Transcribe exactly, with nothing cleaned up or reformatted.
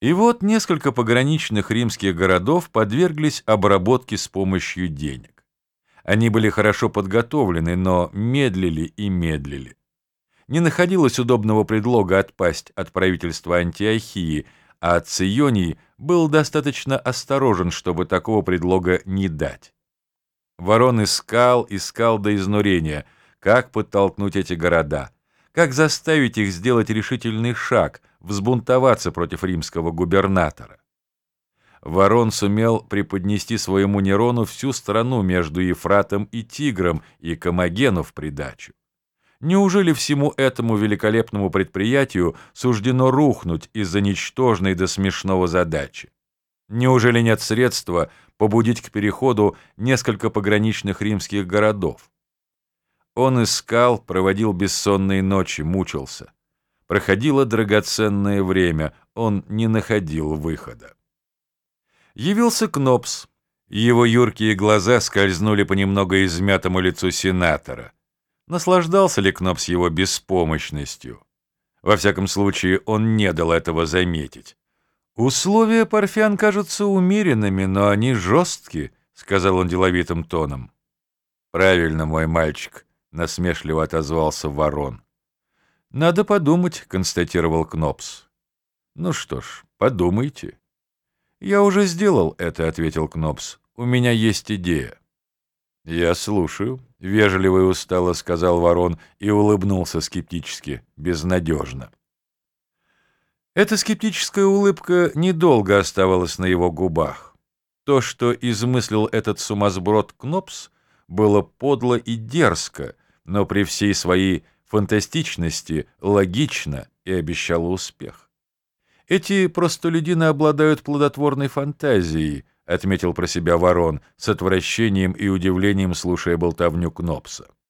И вот несколько пограничных римских городов подверглись обработке с помощью денег. Они были хорошо подготовлены, но медлили и медлили. Не находилось удобного предлога отпасть от правительства Антиохии, а Ционий был достаточно осторожен, чтобы такого предлога не дать. Ворон искал, искал до изнурения, как подтолкнуть эти города, как заставить их сделать решительный шаг, взбунтоваться против римского губернатора. Ворон сумел преподнести своему Нерону всю страну между Ефратом и Тигром и Комагену в придачу. Неужели всему этому великолепному предприятию суждено рухнуть из-за ничтожной до смешного задачи? Неужели нет средства побудить к переходу несколько пограничных римских городов? Он искал, проводил бессонные ночи, мучился. Проходило драгоценное время, он не находил выхода. Явился Кнопс. Его юркие глаза скользнули по немного измятому лицу сенатора. Наслаждался ли Кнопс его беспомощностью? Во всяком случае, он не дал этого заметить. «Условия, Парфян, кажутся умеренными, но они жесткие», — сказал он деловитым тоном. «Правильно, мой мальчик», — насмешливо отозвался Ворон. «Надо подумать», — констатировал Кнопс. «Ну что ж, подумайте». «Я уже сделал это», — ответил Кнопс. «У меня есть идея». «Я слушаю», — вежливо и устало сказал Ворон и улыбнулся скептически, безнадежно. Эта скептическая улыбка недолго оставалась на его губах. То, что измыслил этот сумасброд Кнопс, было подло и дерзко, но при всей своей фантастичности логично и обещало успех. «Эти простолюдины обладают плодотворной фантазией», — отметил про себя Ворон, с отвращением и удивлением слушая болтовню Кнопса.